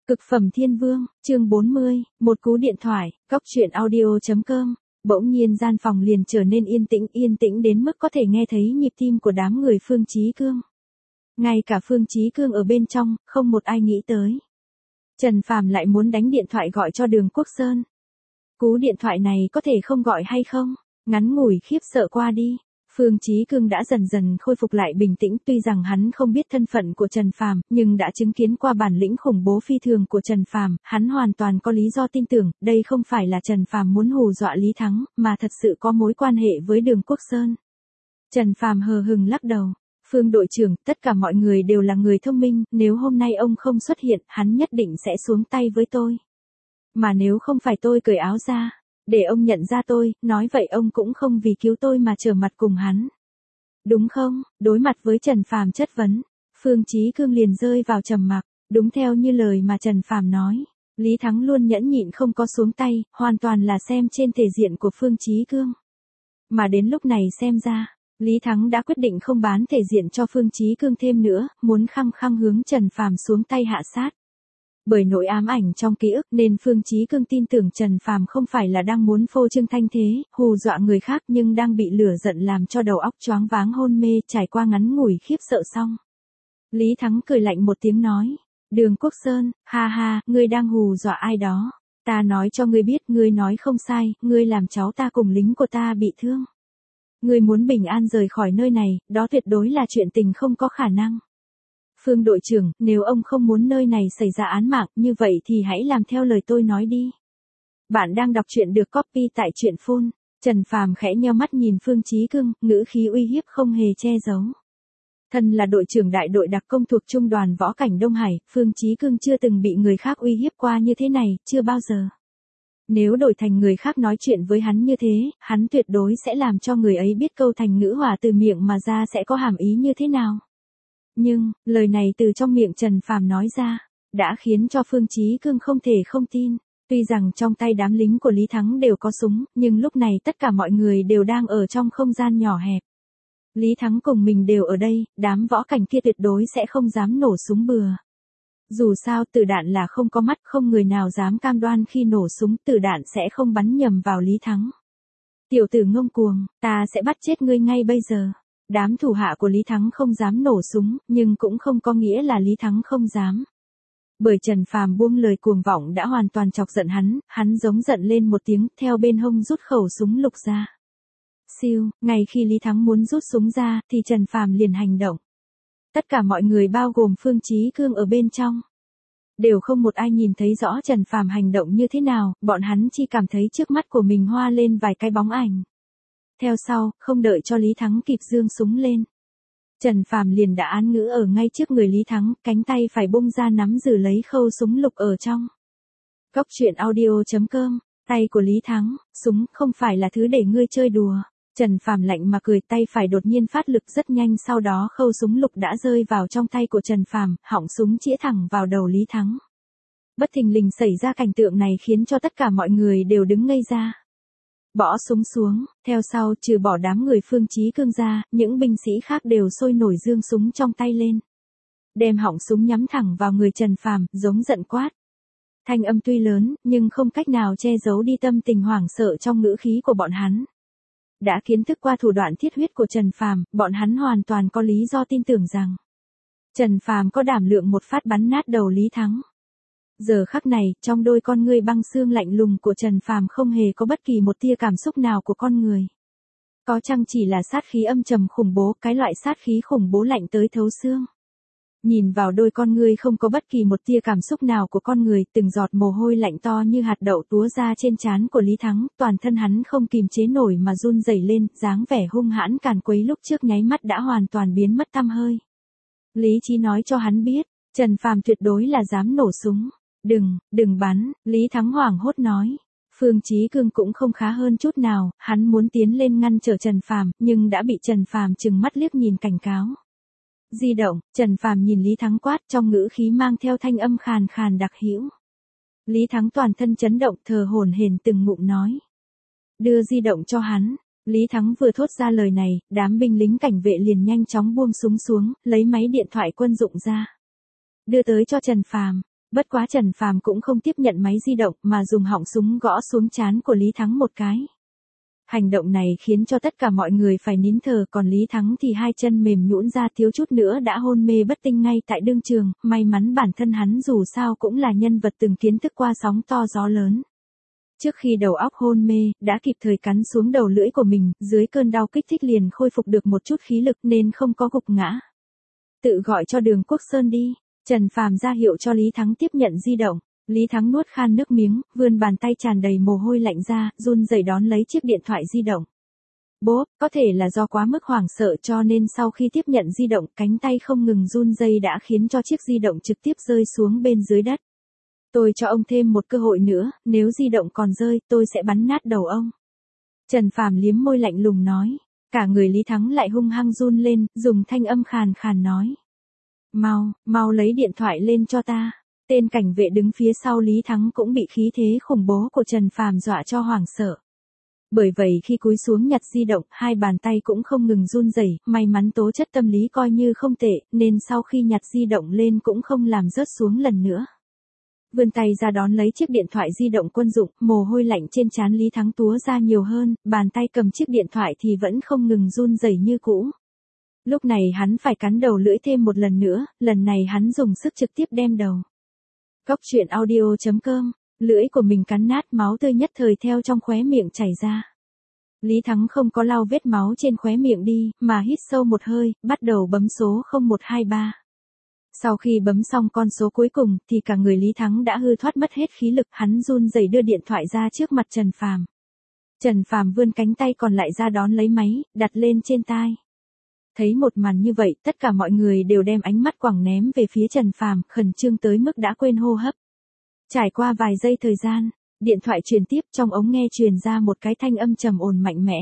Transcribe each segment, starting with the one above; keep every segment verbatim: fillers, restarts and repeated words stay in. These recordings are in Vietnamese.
Cực phẩm thiên vương, chương bốn mươi, một cú điện thoại, cóc truyện audio chấm com. Bỗng nhiên gian phòng liền trở nên yên tĩnh, yên tĩnh đến mức có thể nghe thấy nhịp tim của đám người Phương Chí Cương. Ngay cả Phương Chí Cương ở bên trong, không một ai nghĩ tới. Trần Phàm lại muốn đánh điện thoại gọi cho Đường Quốc Sơn. Cú điện thoại này có thể không gọi hay không? Ngắn ngủi khiếp sợ qua đi. Phương Chí Cương đã dần dần khôi phục lại bình tĩnh, tuy rằng hắn không biết thân phận của Trần Phàm, nhưng đã chứng kiến qua bản lĩnh khủng bố phi thường của Trần Phàm, hắn hoàn toàn có lý do tin tưởng, đây không phải là Trần Phàm muốn hù dọa Lý Thắng, mà thật sự có mối quan hệ với Đường Quốc Sơn. Trần Phàm hờ hững lắc đầu, "Phương đội trưởng, tất cả mọi người đều là người thông minh, nếu hôm nay ông không xuất hiện, hắn nhất định sẽ xuống tay với tôi. Mà nếu không phải tôi cởi áo ra, để ông nhận ra tôi, nói vậy ông cũng không vì cứu tôi mà trở mặt cùng hắn. Đúng không?" Đối mặt với Trần Phàm chất vấn, Phương Chí Cương liền rơi vào trầm mặc, đúng theo như lời mà Trần Phàm nói. Lý Thắng luôn nhẫn nhịn không có xuống tay, hoàn toàn là xem trên thể diện của Phương Chí Cương. Mà đến lúc này xem ra, Lý Thắng đã quyết định không bán thể diện cho Phương Chí Cương thêm nữa, muốn khăng khăng hướng Trần Phàm xuống tay hạ sát. Bởi nỗi ám ảnh trong ký ức nên Phương Chí Cương tin tưởng Trần Phàm không phải là đang muốn phô trương thanh thế, hù dọa người khác, nhưng đang bị lửa giận làm cho đầu óc choáng váng hôn mê, trải qua ngắn ngủi khiếp sợ xong. Lý Thắng cười lạnh một tiếng nói, "Đường Quốc Sơn, ha ha, ngươi đang hù dọa ai đó? Ta nói cho ngươi biết, ngươi nói không sai, ngươi làm cháu ta cùng lính của ta bị thương. Ngươi muốn bình an rời khỏi nơi này, đó tuyệt đối là chuyện tình không có khả năng. Phương đội trưởng, nếu ông không muốn nơi này xảy ra án mạng, như vậy thì hãy làm theo lời tôi nói đi." Bạn đang đọc truyện được copy tại truyện phone. Trần Phàm khẽ nheo mắt nhìn Phương Chí Cương, ngữ khí uy hiếp không hề che giấu. Thân là đội trưởng đại đội đặc công thuộc trung đoàn võ cảnh Đông Hải, Phương Chí Cương chưa từng bị người khác uy hiếp qua như thế này, chưa bao giờ. Nếu đổi thành người khác nói chuyện với hắn như thế, hắn tuyệt đối sẽ làm cho người ấy biết câu thành ngữ hòa từ miệng mà ra sẽ có hàm ý như thế nào. Nhưng, lời này từ trong miệng Trần Phàm nói ra, đã khiến cho Phương Chí Cương không thể không tin. Tuy rằng trong tay đám lính của Lý Thắng đều có súng, nhưng lúc này tất cả mọi người đều đang ở trong không gian nhỏ hẹp. Lý Thắng cùng mình đều ở đây, đám võ cảnh kia tuyệt đối sẽ không dám nổ súng bừa. Dù sao tử đạn là không có mắt, không người nào dám cam đoan khi nổ súng tử đạn sẽ không bắn nhầm vào Lý Thắng. "Tiểu tử ngông cuồng, ta sẽ bắt chết ngươi ngay bây giờ." Đám thủ hạ của Lý Thắng không dám nổ súng, nhưng cũng không có nghĩa là Lý Thắng không dám. Bởi Trần Phàm buông lời cuồng vọng đã hoàn toàn chọc giận hắn, hắn giống giận lên một tiếng, theo bên hông rút khẩu súng lục ra. Siêu, ngay khi Lý Thắng muốn rút súng ra, thì Trần Phàm liền hành động. Tất cả mọi người bao gồm Phương Chí Cương ở bên trong, đều không một ai nhìn thấy rõ Trần Phàm hành động như thế nào, bọn hắn chỉ cảm thấy trước mắt của mình hoa lên vài cái bóng ảnh. Theo sau, không đợi cho Lý Thắng kịp giương súng lên, Trần Phàm liền đã án ngữ ở ngay trước người Lý Thắng, cánh tay phải bung ra nắm giữ lấy khâu súng lục ở trong. Cóc truyện audio chấm com, tay của Lý Thắng, súng không phải là thứ để ngươi chơi đùa. Trần Phàm lạnh mà cười, tay phải đột nhiên phát lực rất nhanh, sau đó khâu súng lục đã rơi vào trong tay của Trần Phàm, họng súng chĩa thẳng vào đầu Lý Thắng. Bất thình lình xảy ra cảnh tượng này khiến cho tất cả mọi người đều đứng ngây ra. Bỏ súng xuống, theo sau trừ bỏ đám người Phương Chí Cương ra, những binh sĩ khác đều sôi nổi giương súng trong tay lên. Đem họng súng nhắm thẳng vào người Trần Phàm, giống giận quát. Thanh âm tuy lớn, nhưng không cách nào che giấu đi tâm tình hoảng sợ trong ngữ khí của bọn hắn. Đã kiến thức qua thủ đoạn thiết huyết của Trần Phàm, bọn hắn hoàn toàn có lý do tin tưởng rằng Trần Phàm có đảm lượng một phát bắn nát đầu Lý Thắng. Giờ khắc này, trong đôi con ngươi băng xương lạnh lùng của Trần Phàm không hề có bất kỳ một tia cảm xúc nào của con người. Có chăng chỉ là sát khí âm trầm khủng bố, cái loại sát khí khủng bố lạnh tới thấu xương. Nhìn vào đôi con ngươi không có bất kỳ một tia cảm xúc nào của con người, từng giọt mồ hôi lạnh to như hạt đậu túa ra trên trán của Lý Thắng, toàn thân hắn không kìm chế nổi mà run rẩy lên, dáng vẻ hung hãn càn quấy lúc trước nháy mắt đã hoàn toàn biến mất tăm hơi. Lý trí nói cho hắn biết, Trần Phàm tuyệt đối là dám nổ súng. "Đừng, đừng bắn," Lý Thắng hoảng hốt nói. Phương Chí Cương cũng không khá hơn chút nào, hắn muốn tiến lên ngăn trở Trần Phàm, nhưng đã bị Trần Phàm trừng mắt liếc nhìn cảnh cáo. "Di động." Trần Phàm nhìn Lý Thắng quát, trong ngữ khí mang theo thanh âm khàn khàn đặc hữu. Lý Thắng toàn thân chấn động, thở hổn hển từng ngụm nói. "Đưa di động cho hắn." Lý Thắng vừa thốt ra lời này, đám binh lính cảnh vệ liền nhanh chóng buông súng xuống, lấy máy điện thoại quân dụng ra. "Đưa tới cho Trần Phàm." Bất quá Trần Phàm cũng không tiếp nhận máy di động mà dùng họng súng gõ xuống trán của Lý Thắng một cái. Hành động này khiến cho tất cả mọi người phải nín thở, còn Lý Thắng thì hai chân mềm nhũn ra, thiếu chút nữa đã hôn mê bất tỉnh ngay tại đương trường. May mắn bản thân hắn dù sao cũng là nhân vật từng kiến thức qua sóng to gió lớn. Trước khi đầu óc hôn mê, đã kịp thời cắn xuống đầu lưỡi của mình, dưới cơn đau kích thích liền khôi phục được một chút khí lực nên không có gục ngã. Tự gọi cho Đường Quốc Sơn đi. Trần Phàm ra hiệu cho Lý Thắng tiếp nhận di động. Lý Thắng nuốt khan nước miếng, vươn bàn tay tràn đầy mồ hôi lạnh ra, run rẩy đón lấy chiếc điện thoại di động. Bố, có thể là do quá mức hoảng sợ cho nên sau khi tiếp nhận di động, cánh tay không ngừng run rẩy đã khiến cho chiếc di động trực tiếp rơi xuống bên dưới đất. Tôi cho ông thêm một cơ hội nữa, nếu di động còn rơi, tôi sẽ bắn nát đầu ông. Trần Phàm liếm môi lạnh lùng nói. Cả người Lý Thắng lại hung hăng run lên, dùng thanh âm khàn khàn nói. Mau, mau lấy điện thoại lên cho ta. Tên cảnh vệ đứng phía sau Lý Thắng cũng bị khí thế khủng bố của Trần Phàm dọa cho hoảng sợ. Bởi vậy khi cúi xuống nhặt di động, hai bàn tay cũng không ngừng run rẩy, may mắn tố chất tâm lý coi như không tệ, nên sau khi nhặt di động lên cũng không làm rớt xuống lần nữa. Vươn tay ra đón lấy chiếc điện thoại di động quân dụng, mồ hôi lạnh trên trán Lý Thắng túa ra nhiều hơn, bàn tay cầm chiếc điện thoại thì vẫn không ngừng run rẩy như cũ. Lúc này hắn phải cắn đầu lưỡi thêm một lần nữa, lần này hắn dùng sức trực tiếp đem đầu. Cóc truyện audio chấm com, lưỡi của mình cắn nát, máu tươi nhất thời theo trong khóe miệng chảy ra. Lý Thắng không có lau vết máu trên khóe miệng đi, mà hít sâu một hơi, bắt đầu bấm số không một hai ba. Sau khi bấm xong con số cuối cùng, thì cả người Lý Thắng đã hư thoát mất hết khí lực, hắn run rẩy đưa điện thoại ra trước mặt Trần Phàm. Trần Phàm vươn cánh tay còn lại ra đón lấy máy, đặt lên trên tai. Thấy một màn như vậy, tất cả mọi người đều đem ánh mắt quẳng ném về phía Trần Phàm, khẩn trương tới mức đã quên hô hấp. Trải qua vài giây thời gian, điện thoại truyền tiếp, trong ống nghe truyền ra một cái thanh âm trầm ổn mạnh mẽ.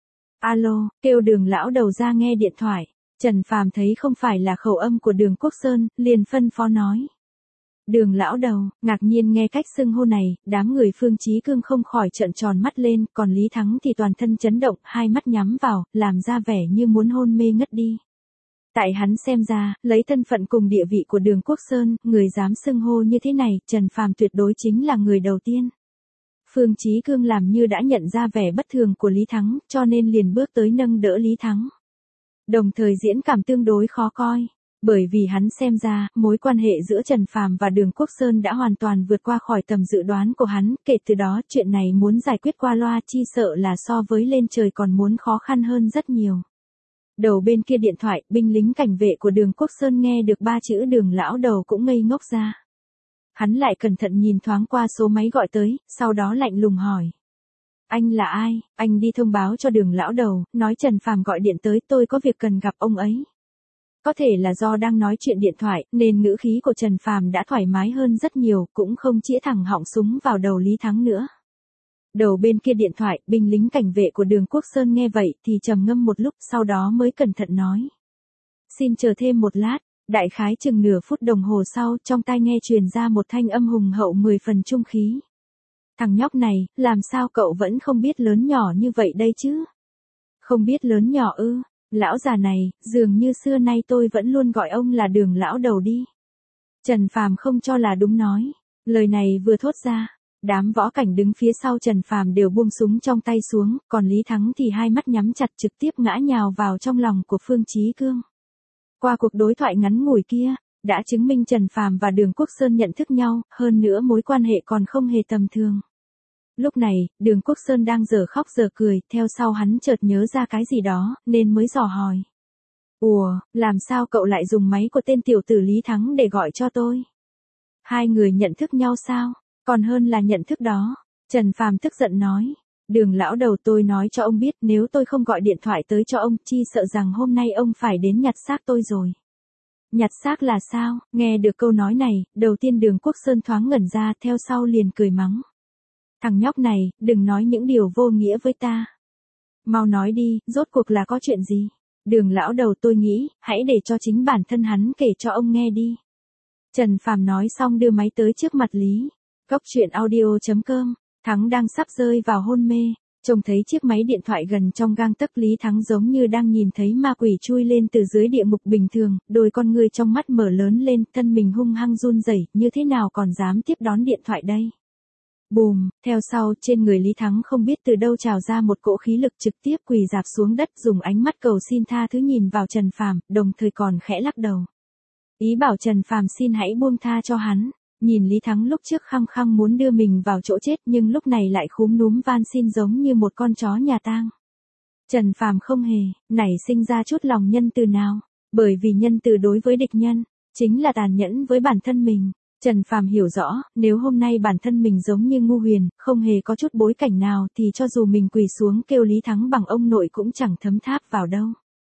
Alo, kêu Đường lão đầu ra nghe điện thoại. Trần Phàm thấy không phải là khẩu âm của Đường Quốc Sơn, liền phân phó nói. Đường lão đầu, ngạc nhiên nghe cách xưng hô này, đám người Phương Chí Cương không khỏi trợn tròn mắt lên, còn Lý Thắng thì toàn thân chấn động, hai mắt nhắm vào, làm ra vẻ như muốn hôn mê ngất đi. Tại hắn xem ra, lấy thân phận cùng địa vị của Đường Quốc Sơn, người dám xưng hô như thế này, Trần Phàm tuyệt đối chính là người đầu tiên. Phương Chí Cương làm như đã nhận ra vẻ bất thường của Lý Thắng, cho nên liền bước tới nâng đỡ Lý Thắng. Đồng thời diễn cảm tương đối khó coi. Bởi vì hắn xem ra, mối quan hệ giữa Trần Phàm và Đường Quốc Sơn đã hoàn toàn vượt qua khỏi tầm dự đoán của hắn, kể từ đó chuyện này muốn giải quyết qua loa chi sợ là so với lên trời còn muốn khó khăn hơn rất nhiều. Đầu bên kia điện thoại, binh lính cảnh vệ của Đường Quốc Sơn nghe được ba chữ Đường lão đầu cũng ngây ngốc ra. Hắn lại cẩn thận nhìn thoáng qua số máy gọi tới, sau đó lạnh lùng hỏi. Anh là ai? Anh đi thông báo cho Đường lão đầu, nói Trần Phàm gọi điện tới, tôi có việc cần gặp ông ấy. Có thể là do đang nói chuyện điện thoại, nên ngữ khí của Trần Phàm đã thoải mái hơn rất nhiều, cũng không chĩa thẳng họng súng vào đầu Lý Thắng nữa. Đầu bên kia điện thoại, binh lính cảnh vệ của Đường Quốc Sơn nghe vậy thì trầm ngâm một lúc, sau đó mới cẩn thận nói. Xin chờ thêm một lát. Đại khái chừng nửa phút đồng hồ sau, trong tai nghe truyền ra một thanh âm hùng hậu mười phần trung khí. Thằng nhóc này, làm sao cậu vẫn không biết lớn nhỏ như vậy đây chứ? Không biết lớn nhỏ ư? Lão già này, dường như xưa nay tôi vẫn luôn gọi ông là Đường lão đầu đi. Trần Phàm không cho là đúng nói. Lời này vừa thốt ra, đám võ cảnh đứng phía sau Trần Phàm đều buông súng trong tay xuống, còn Lý Thắng thì hai mắt nhắm chặt trực tiếp ngã nhào vào trong lòng của Phương Chí Cương. Qua cuộc đối thoại ngắn ngủi kia, đã chứng minh Trần Phàm và Đường Quốc Sơn nhận thức nhau, hơn nữa mối quan hệ còn không hề tầm thường. Lúc này, Đường Quốc Sơn đang dở khóc dở cười, theo sau hắn chợt nhớ ra cái gì đó, nên mới dò hỏi. Ủa, làm sao cậu lại dùng máy của tên tiểu tử Lý Thắng để gọi cho tôi? Hai người nhận thức nhau sao? Còn hơn là nhận thức đó. Trần Phàm tức giận nói. Đường lão đầu, tôi nói cho ông biết, nếu tôi không gọi điện thoại tới cho ông, chi sợ rằng hôm nay ông phải đến nhặt xác tôi rồi. Nhặt xác là sao? Nghe được câu nói này, đầu tiên Đường Quốc Sơn thoáng ngẩn ra, theo sau liền cười mắng. Thằng nhóc này, đừng nói những điều vô nghĩa với ta. Mau nói đi, rốt cuộc là có chuyện gì? Đường lão đầu, tôi nghĩ, hãy để cho chính bản thân hắn kể cho ông nghe đi. Trần Phàm nói xong đưa máy tới trước mặt Lý. Cóc truyện audio chấm com. Thắng đang sắp rơi vào hôn mê. Trông thấy chiếc máy điện thoại gần trong gang tấc, Lý Thắng giống như đang nhìn thấy ma quỷ chui lên từ dưới địa ngục bình thường, đôi con ngươi trong mắt mở lớn lên, thân mình hung hăng run rẩy, như thế nào còn dám tiếp đón điện thoại đây. Bùm, theo sau, trên người Lý Thắng không biết từ đâu trào ra một cỗ khí lực, trực tiếp quỳ rạp xuống đất, dùng ánh mắt cầu xin tha thứ nhìn vào Trần Phàm, đồng thời còn khẽ lắc đầu. Ý bảo Trần Phàm xin hãy buông tha cho hắn. Nhìn Lý Thắng lúc trước khăng khăng muốn đưa mình vào chỗ chết, nhưng lúc này lại khúm núm van xin giống như một con chó nhà tang. Trần Phàm không hề nảy sinh ra chút lòng nhân từ nào, bởi vì nhân từ đối với địch nhân chính là tàn nhẫn với bản thân mình. Trần Phàm hiểu rõ, nếu hôm nay bản thân mình giống như ngu huyền, không hề có chút bối cảnh nào, thì cho dù mình quỳ xuống kêu Lý Thắng bằng ông nội cũng chẳng thấm tháp vào đâu.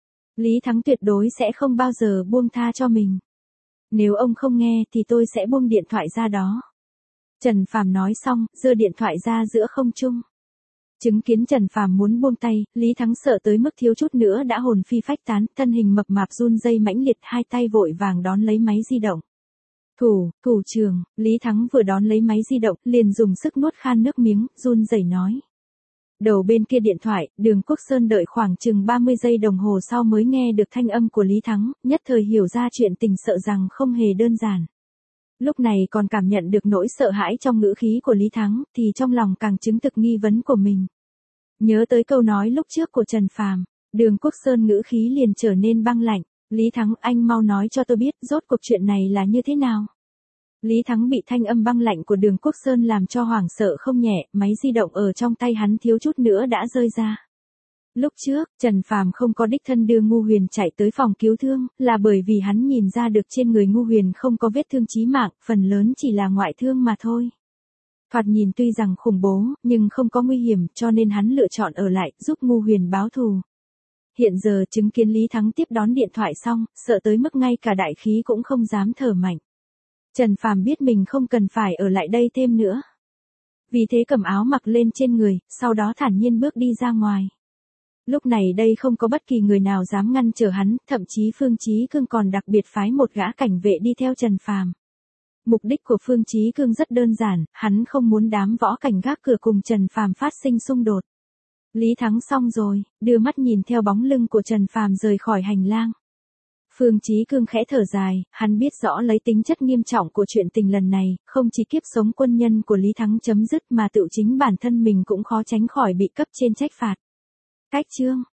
Lý Thắng tuyệt đối sẽ không bao giờ buông tha cho mình. Nếu ông không nghe thì tôi sẽ buông điện thoại ra đó. Trần Phàm nói xong, giơ điện thoại ra giữa không trung. Chứng kiến Trần Phàm muốn buông tay, Lý Thắng sợ tới mức thiếu chút nữa đã hồn phi phách tán, thân hình mập mạp run rẩy mãnh liệt, hai tay vội vàng đón lấy máy di động. Thủ, thủ trưởng, Lý Thắng vừa đón lấy máy di động, liền dùng sức nuốt khan nước miếng, run rẩy nói. Đầu bên kia điện thoại, Đường Quốc Sơn đợi khoảng chừng ba mươi giây đồng hồ sau mới nghe được thanh âm của Lý Thắng, nhất thời hiểu ra chuyện tình, sợ rằng không hề đơn giản. Lúc này còn cảm nhận được nỗi sợ hãi trong ngữ khí của Lý Thắng, thì trong lòng càng chứng thực nghi vấn của mình. Nhớ tới câu nói lúc trước của Trần Phàm, Đường Quốc Sơn ngữ khí liền trở nên băng lạnh. Lý Thắng, anh mau nói cho tôi biết, rốt cuộc chuyện này là như thế nào? Lý Thắng bị thanh âm băng lạnh của Đường Quốc Sơn làm cho hoảng sợ không nhẹ, máy di động ở trong tay hắn thiếu chút nữa đã rơi ra. Lúc trước, Trần Phàm không có đích thân đưa Ngu Huyền chạy tới phòng cứu thương, là bởi vì hắn nhìn ra được trên người Ngu Huyền không có vết thương chí mạng, phần lớn chỉ là ngoại thương mà thôi. Thoạt nhìn tuy rằng khủng bố, nhưng không có nguy hiểm, cho nên hắn lựa chọn ở lại, giúp Ngu Huyền báo thù. Hiện giờ chứng kiến Lý Thắng tiếp đón điện thoại xong, sợ tới mức ngay cả đại khí cũng không dám thở mạnh. Trần Phàm biết mình không cần phải ở lại đây thêm nữa. Vì thế cầm áo mặc lên trên người, sau đó thản nhiên bước đi ra ngoài. Lúc này đây không có bất kỳ người nào dám ngăn trở hắn, thậm chí Phương Chí Cương còn đặc biệt phái một gã cảnh vệ đi theo Trần Phàm. Mục đích của Phương Chí Cương rất đơn giản, hắn không muốn đám võ cảnh gác cửa cùng Trần Phàm phát sinh xung đột. Lý Thắng xong rồi, đưa mắt nhìn theo bóng lưng của Trần Phàm rời khỏi hành lang. Phương Chí Cương khẽ thở dài, hắn biết rõ lấy tính chất nghiêm trọng của chuyện tình lần này, không chỉ kiếp sống quân nhân của Lý Thắng chấm dứt mà tự chính bản thân mình cũng khó tránh khỏi bị cấp trên trách phạt. Cách chương